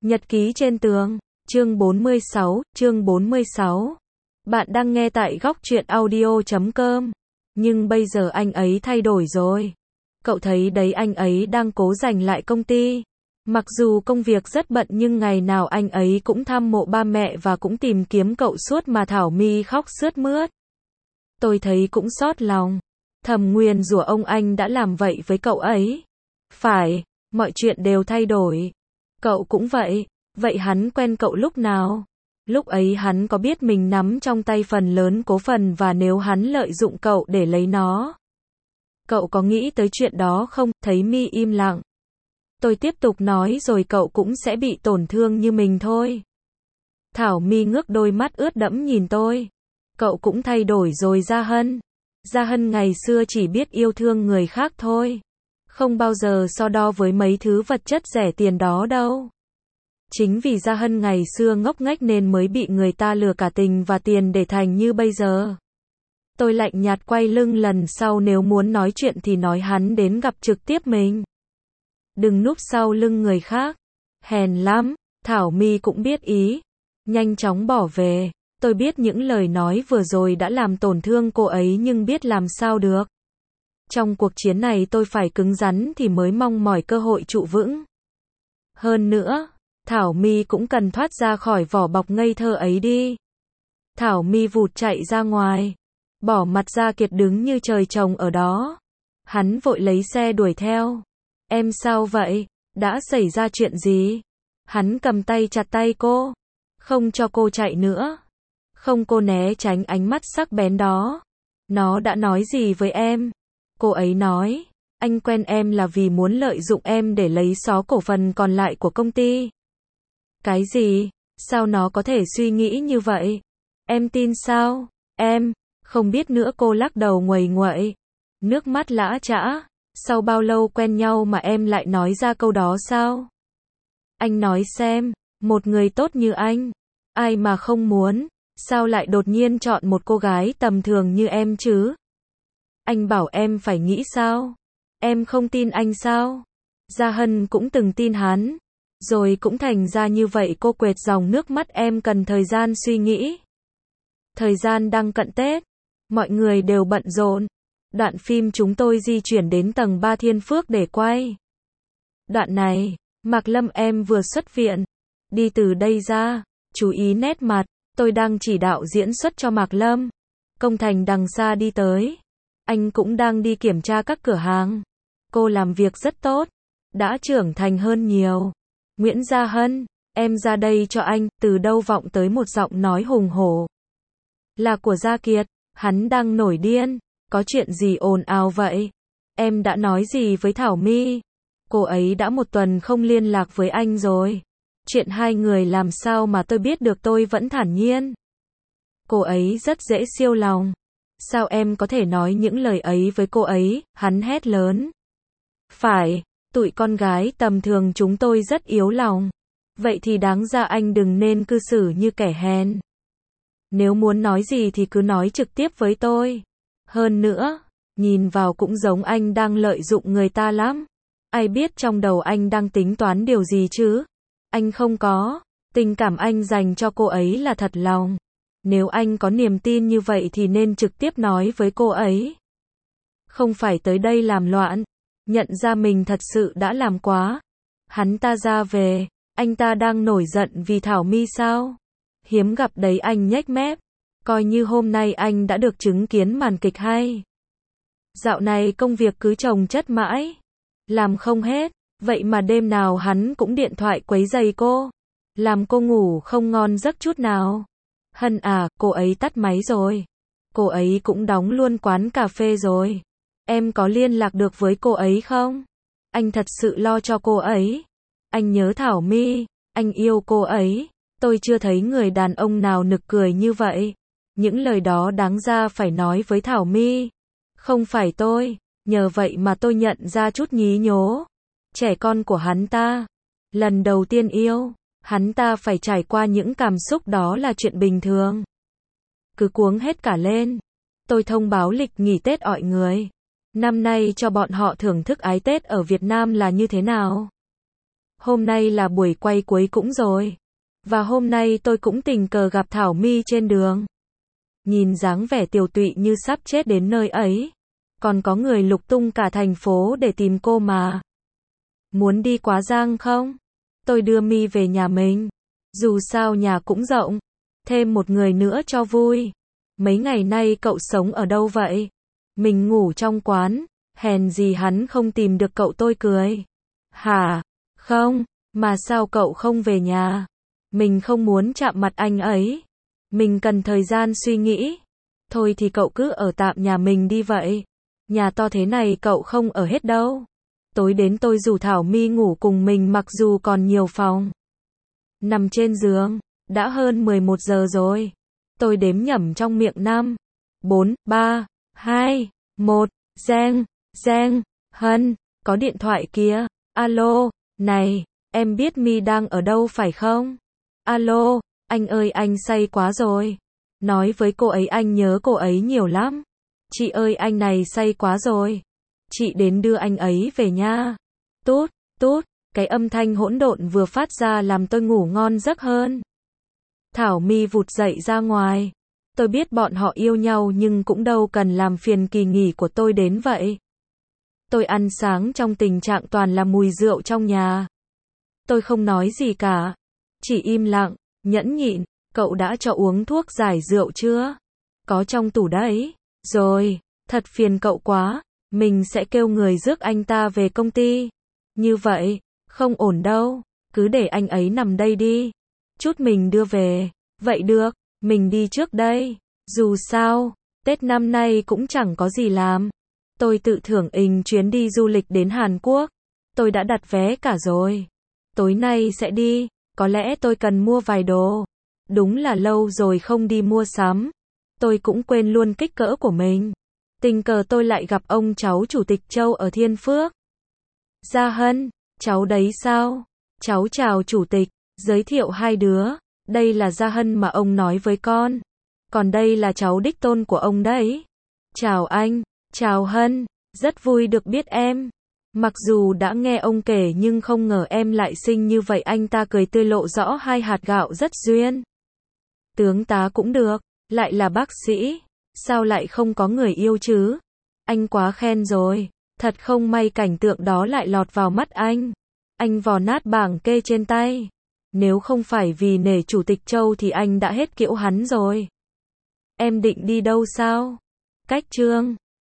Nhật ký trên tường, chương 46. Bạn đang nghe tại góc truyện audio.com. Nhưng bây giờ anh ấy thay đổi rồi. Cậu thấy đấy, anh ấy đang cố giành lại công ty. Mặc dù công việc rất bận nhưng ngày nào anh ấy cũng thăm mộ ba mẹ và cũng tìm kiếm cậu suốt mà Thảo My khóc sướt mướt. Tôi thấy cũng xót lòng. Thầm nguyền rủa ông anh đã làm vậy với cậu ấy. Phải, mọi chuyện đều thay đổi. Cậu cũng vậy. Vậy hắn quen cậu lúc nào? Lúc ấy hắn có biết mình nắm trong tay phần lớn cố phần và nếu hắn lợi dụng cậu để lấy nó? Cậu có nghĩ tới chuyện đó không? Thấy My im lặng. Tôi tiếp tục nói rồi cậu cũng sẽ bị tổn thương như mình thôi. Thảo My ngước đôi mắt ướt đẫm nhìn tôi. Cậu cũng thay đổi rồi Gia Hân. Gia Hân ngày xưa chỉ biết yêu thương người khác thôi. Không bao giờ so đo với mấy thứ vật chất rẻ tiền đó đâu. Chính vì Gia Hân ngày xưa ngốc nghếch nên mới bị người ta lừa cả tình và tiền để thành như bây giờ. Tôi lạnh nhạt quay lưng, lần sau nếu muốn nói chuyện thì nói hắn đến gặp trực tiếp mình. Đừng núp sau lưng người khác. Hèn lắm. Thảo My cũng biết ý. Nhanh chóng bỏ về. Tôi biết những lời nói vừa rồi đã làm tổn thương cô ấy nhưng biết làm sao được. Trong cuộc chiến này tôi phải cứng rắn thì mới mong mỏi cơ hội trụ vững. Hơn nữa, Thảo My cũng cần thoát ra khỏi vỏ bọc ngây thơ ấy đi. Thảo My vụt chạy ra ngoài. Bỏ mặt Gia Kiệt đứng như trời trồng ở đó. Hắn vội lấy xe đuổi theo. Em sao vậy? Đã xảy ra chuyện gì? Hắn cầm tay chặt tay cô. Không cho cô chạy nữa. Không, cô né tránh ánh mắt sắc bén đó. Nó đã nói gì với em? Cô ấy nói, anh quen em là vì muốn lợi dụng em để lấy xó cổ phần còn lại của công ty. Cái gì? Sao nó có thể suy nghĩ như vậy? Em tin sao? Em không biết nữa, cô lắc đầu nguầy nguậy. Nước mắt lã chã. Sau bao lâu quen nhau mà em lại nói ra câu đó sao? Anh nói xem, một người tốt như anh, ai mà không muốn, sao lại đột nhiên chọn một cô gái tầm thường như em chứ? Anh bảo em phải nghĩ sao? Em không tin anh sao? Gia Hân cũng từng tin hắn, rồi cũng thành ra như vậy. Cô quệt dòng nước mắt. Em cần thời gian suy nghĩ. Thời gian đang cận Tết, mọi người đều bận rộn. Đoạn phim chúng tôi di chuyển đến tầng 3 Thiên Phước để quay. Đoạn này, Mạc Lâm em vừa xuất viện, đi từ đây ra, chú ý nét mặt. Tôi đang chỉ đạo diễn xuất cho Mạc Lâm. Công Thành đằng xa đi tới. Anh cũng đang đi kiểm tra các cửa hàng. Cô làm việc rất tốt, đã trưởng thành hơn nhiều. Nguyễn Gia Hân, em ra đây cho anh. Từ đâu vọng tới một giọng nói hùng hổ. Là của Gia Kiệt. Hắn đang nổi điên. Có chuyện gì ồn ào vậy? Em đã nói gì với Thảo My? Cô ấy đã một tuần không liên lạc với anh rồi. Chuyện hai người làm sao mà tôi biết được? Tôi vẫn thản nhiên. Cô ấy rất dễ siêu lòng. Sao em có thể nói những lời ấy với cô ấy? Hắn hét lớn. Phải, tụi con gái tầm thường chúng tôi rất yếu lòng. Vậy thì đáng ra anh đừng nên cư xử như kẻ hèn. Nếu muốn nói gì thì cứ nói trực tiếp với tôi. Hơn nữa, nhìn vào cũng giống anh đang lợi dụng người ta lắm. Ai biết trong đầu anh đang tính toán điều gì chứ? Anh không có. Tình cảm anh dành cho cô ấy là thật lòng. Nếu anh có niềm tin như vậy thì nên trực tiếp nói với cô ấy. Không phải tới đây làm loạn. Nhận ra mình thật sự đã làm quá. Hắn ta ra về. Anh ta đang nổi giận vì Thảo My sao? Hiếm gặp đấy, anh nhếch mép. Coi như hôm nay anh đã được chứng kiến màn kịch hay. Dạo này công việc cứ chồng chất mãi. Làm không hết. Vậy mà đêm nào hắn cũng điện thoại quấy rầy cô. Làm cô ngủ không ngon giấc chút nào. Hân à, cô ấy tắt máy rồi. Cô ấy cũng đóng luôn quán cà phê rồi. Em có liên lạc được với cô ấy không? Anh thật sự lo cho cô ấy. Anh nhớ Thảo My. Anh yêu cô ấy. Tôi chưa thấy người đàn ông nào nực cười như vậy. Những lời đó đáng ra phải nói với Thảo My. Không phải tôi. Nhờ vậy mà tôi nhận ra chút nhí nhố. Trẻ con của hắn ta. Lần đầu tiên yêu. Hắn ta phải trải qua những cảm xúc đó là chuyện bình thường. Cứ cuống hết cả lên. Tôi thông báo lịch nghỉ Tết mọi người. Năm nay cho bọn họ thưởng thức ái Tết ở Việt Nam là như thế nào? Hôm nay là buổi quay cuối cũng rồi. Và hôm nay tôi cũng tình cờ gặp Thảo My trên đường. Nhìn dáng vẻ tiều tụy như sắp chết đến nơi ấy. Còn có người lục tung cả thành phố để tìm cô mà. Muốn đi Quá Giang không? Tôi đưa My về nhà mình. Dù sao nhà cũng rộng. Thêm một người nữa cho vui. Mấy ngày nay cậu sống ở đâu vậy? Mình ngủ trong quán. Hèn gì hắn không tìm được cậu, tôi cười. Hả? Không, mà sao cậu không về nhà? Mình không muốn chạm mặt anh ấy. Mình cần thời gian suy nghĩ. Thôi thì cậu cứ ở tạm nhà mình đi vậy. Nhà to thế này cậu không ở hết đâu. Tối đến tôi rủ Thảo My ngủ cùng mình mặc dù còn nhiều phòng. Nằm trên giường, đã hơn 11 giờ rồi. Tôi đếm nhẩm trong miệng 5, 4, 3, 2, 1, Giang, Giang, Hân, có điện thoại kìa. Alo, này, em biết My đang ở đâu phải không? Alo, anh ơi anh say quá rồi. Nói với cô ấy anh nhớ cô ấy nhiều lắm. Chị ơi anh này say quá rồi. Chị đến đưa anh ấy về nha. Tút, tút, cái âm thanh hỗn độn vừa phát ra làm tôi ngủ ngon giấc hơn. Thảo My vụt dậy ra ngoài. Tôi biết bọn họ yêu nhau nhưng cũng đâu cần làm phiền kỳ nghỉ của tôi đến vậy. Tôi ăn sáng trong tình trạng toàn là mùi rượu trong nhà. Tôi không nói gì cả. Chỉ im lặng, nhẫn nhịn. Cậu đã cho uống thuốc giải rượu chưa? Có trong tủ đấy. Rồi, thật phiền cậu quá. Mình sẽ kêu người rước anh ta về công ty. Như vậy, không ổn đâu. Cứ để anh ấy nằm đây đi. Chút mình đưa về. Vậy được, mình đi trước đây. Dù sao, Tết năm nay cũng chẳng có gì làm. Tôi tự thưởng ình chuyến đi du lịch đến Hàn Quốc. Tôi đã đặt vé cả rồi. Tối nay sẽ đi. Có lẽ tôi cần mua vài đồ. Đúng là lâu rồi không đi mua sắm. Tôi cũng quên luôn kích cỡ của mình. Tình cờ tôi lại gặp ông cháu Chủ tịch Châu ở Thiên Phước. Gia Hân, cháu đấy sao? Cháu chào Chủ tịch, giới thiệu hai đứa. Đây là Gia Hân mà ông nói với con. Còn đây là cháu đích tôn của ông đấy. Chào anh, chào Hân, rất vui được biết em. Mặc dù đã nghe ông kể nhưng không ngờ em lại xinh như vậy. Anh ta cười tươi lộ rõ hai hạt gạo rất duyên. Tướng tá cũng được, lại là bác sĩ. Sao lại không có người yêu chứ? Anh quá khen rồi. Thật không may cảnh tượng đó lại lọt vào mắt anh. Anh vò nát bảng kê trên tay. Nếu không phải vì nể Chủ tịch Châu thì anh đã hết kiễu hắn rồi. Em định đi đâu sao? Cách Trương.